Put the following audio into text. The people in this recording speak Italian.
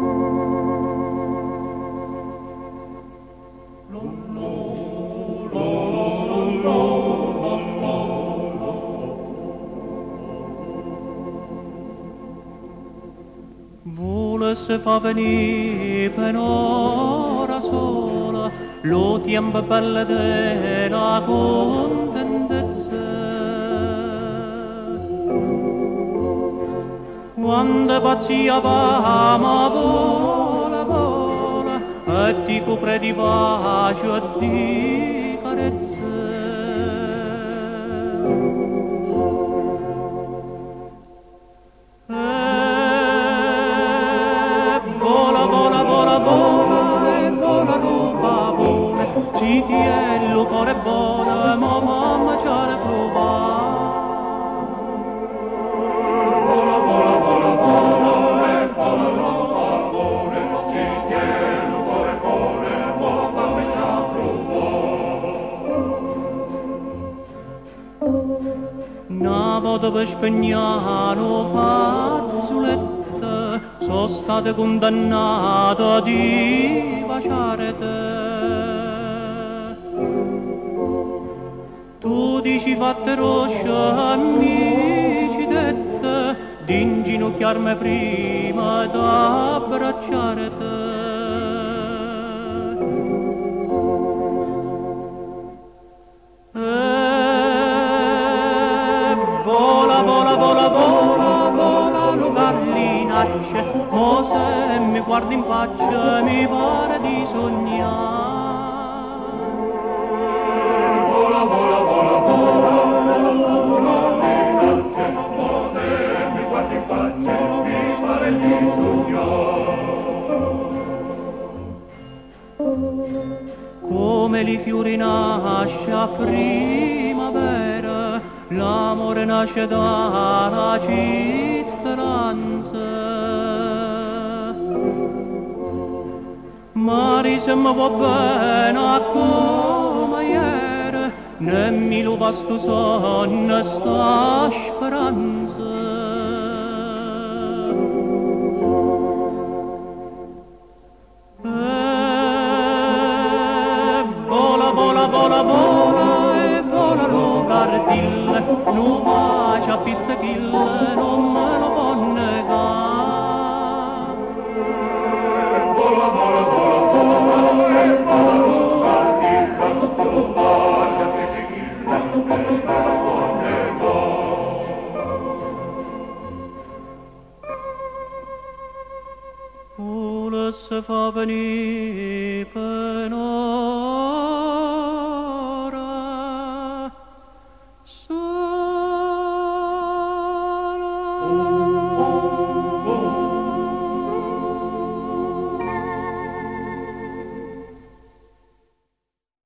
Se fa venire per un'ora sola lo tempo bello della contentezza. Quando pazzia va ma vola, vola e ti copre di pace e di carezze. Si tiene il cuore buono, ma mamma ci ha provato. Vola, vola, vola, vola, vola, vola, vola, si tiene il cuore buono, ma mamma ci ha provato. Una volta per Spagnano fazzoletta, sono state condannate di baciare. Tu dici fatte rosce, amici dette, di inginocchiarmi prima d'abbracciare te. Vola, vola, vola, vola, vola, lo gallinacce, mo se mi guardi in faccia mi pare di sognare. Come li fiori nasce a primavera, l'amore nasce dalla cittadinanza. Mari se mi va bene come ieri, ne mi lo vasto sonno sta speranza. Vola, vola e vola lo cardille, non baci a pizzachille, non me lo può negare. Vola, vola, vola, vola e vola lo cardille, non baci a pizzachille, non me lo può negare. Se fa venire per